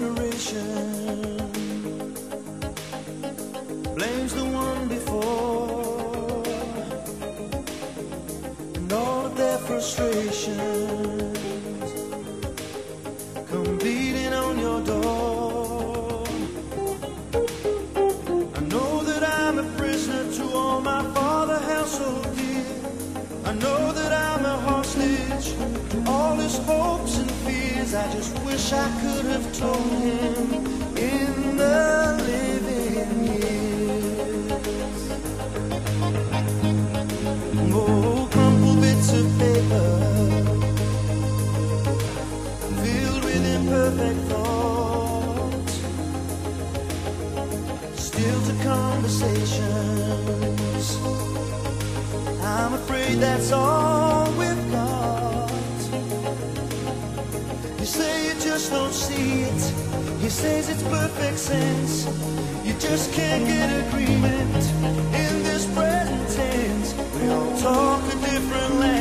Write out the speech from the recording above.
generation blames the one before, and all of their frustrations come beating on your door. I know that I'm a prisoner to all my father held so dear. I know that I'm a hostage to all his hopes and fears. I just wish I could have told him in the living years. Oh, crumpled bits of paper filled with imperfect thoughts, still to conversations. I'm afraid that's all we've got. You say you just don't see it. He says it's perfect sense. You just can't get agreement in this present tense. We all talk a different language.